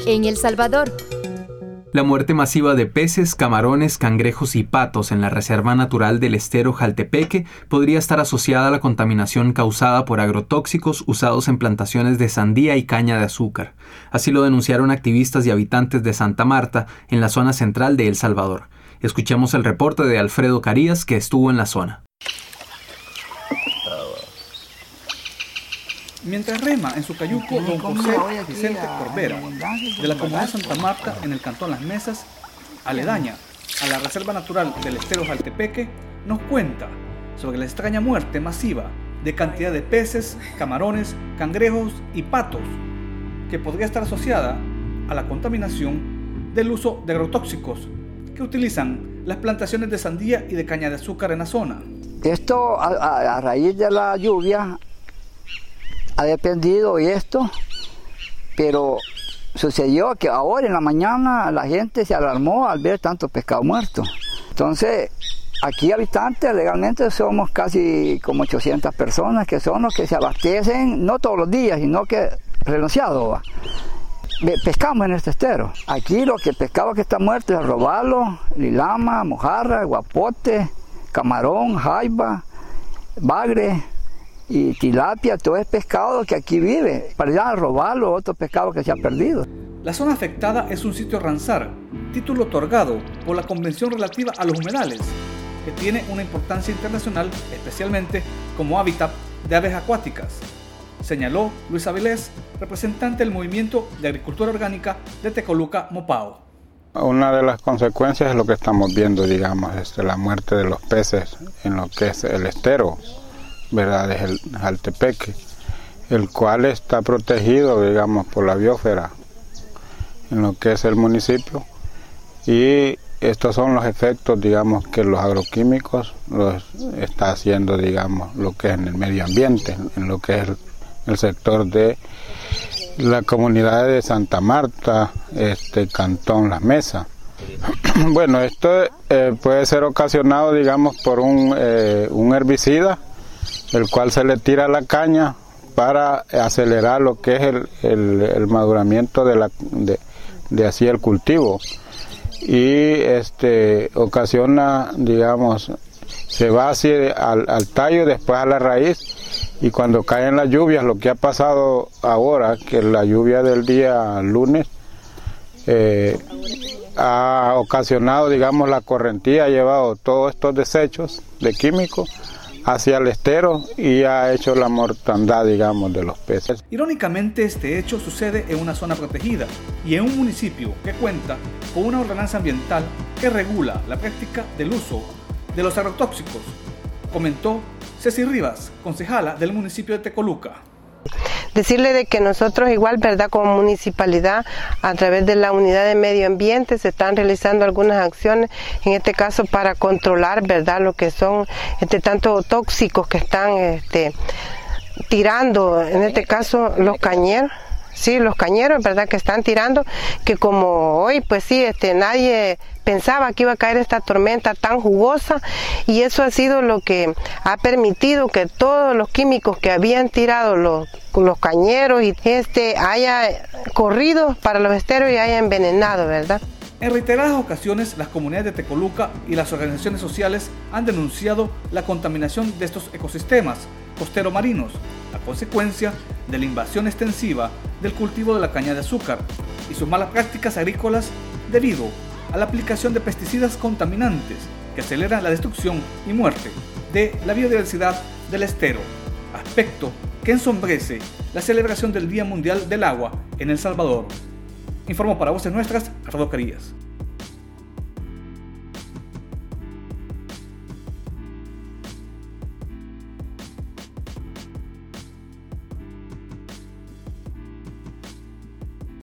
en El Salvador. La muerte masiva de peces, camarones, cangrejos y patos en la Reserva Natural del Estero Jaltepeque podría estar asociada a la contaminación causada por agrotóxicos usados en plantaciones de sandía y caña de azúcar. Así lo denunciaron activistas y habitantes de Santa Marta, en la zona central de El Salvador. Escuchemos el reporte de Alfredo Carías, que estuvo en la zona. Mientras rema en su cayuco don José Vicente Corbera, de la comunidad de Santa Marta, en el cantón Las Mesas, aledaña a la Reserva Natural del Estero Jaltepeque, nos cuenta sobre la extraña muerte masiva de cantidad de peces, camarones, cangrejos y patos, que podría estar asociada a la contaminación del uso de agrotóxicos que utilizan las plantaciones de sandía y de caña de azúcar en la zona. Esto a raíz de la lluvia ha dependido esto, pero sucedió que ahora en la mañana la gente se alarmó al ver tanto pescado muerto. Entonces, aquí habitantes legalmente somos casi como 800 personas, que son los que se abastecen, no todos los días, sino que renunciado. Pescamos en este estero. Aquí lo que pescado que está muerto es robalo, lilama, mojarra, guapote, camarón, jaiba, bagre y tilapia. Todo es pescado que aquí vive. Para allá robalo, otro pescado que se ha perdido. La zona afectada es un sitio Ramsar, título otorgado por la Convención relativa a los humedales, que tiene una importancia internacional, especialmente como hábitat de aves acuáticas, señaló Luis Avilés, representante del Movimiento de Agricultura Orgánica de Tecoluca, Mopao. Una de las consecuencias es lo que estamos viendo, digamos, la muerte de los peces en lo que es el estero, ¿verdad? Es el Jaltepeque, el cual está protegido, digamos, por la biosfera en lo que es el municipio, y estos son los efectos, digamos, que los agroquímicos los está haciendo, digamos, lo que es en el medio ambiente, en lo que es el sector de la comunidad de Santa Marta, cantón Las Mesas. Bueno, esto puede ser ocasionado, digamos, por un herbicida, el cual se le tira a la caña para acelerar lo que es el maduramiento de así el cultivo, y ocasiona, digamos, se va así al tallo, después a la raíz, y cuando caen las lluvias, lo que ha pasado ahora, que la lluvia del día lunes ha ocasionado, digamos, la correntía, ha llevado todos estos desechos de químicos hacia el estero y ha hecho la mortandad, digamos, de los peces. Irónicamente, este hecho sucede en una zona protegida y en un municipio que cuenta con una ordenanza ambiental que regula la práctica del uso de los agrotóxicos, comentó Ceci Rivas, concejala del municipio de Tecoluca. Decirle de que nosotros igual, ¿verdad?, como municipalidad, a través de la unidad de medio ambiente se están realizando algunas acciones, en este caso para controlar, ¿verdad?, lo que son tanto tóxicos que están tirando, en este caso los cañeros. Sí, los cañeros, ¿verdad?, que están tirando, que como hoy, pues sí, nadie pensaba que iba a caer esta tormenta tan jugosa, y eso ha sido lo que ha permitido que todos los químicos que habían tirado los cañeros y haya corrido para los esteros y haya envenenado, ¿verdad? En reiteradas ocasiones, las comunidades de Tecoluca y las organizaciones sociales han denunciado la contaminación de estos ecosistemas costero-marinos, a consecuencia de la invasión extensiva del cultivo de la caña de azúcar y sus malas prácticas agrícolas debido a la aplicación de pesticidas contaminantes que aceleran la destrucción y muerte de la biodiversidad del estero, aspecto que ensombrece la celebración del Día Mundial del Agua en El Salvador. Informó para Voces Nuestras, Alfredo Carías.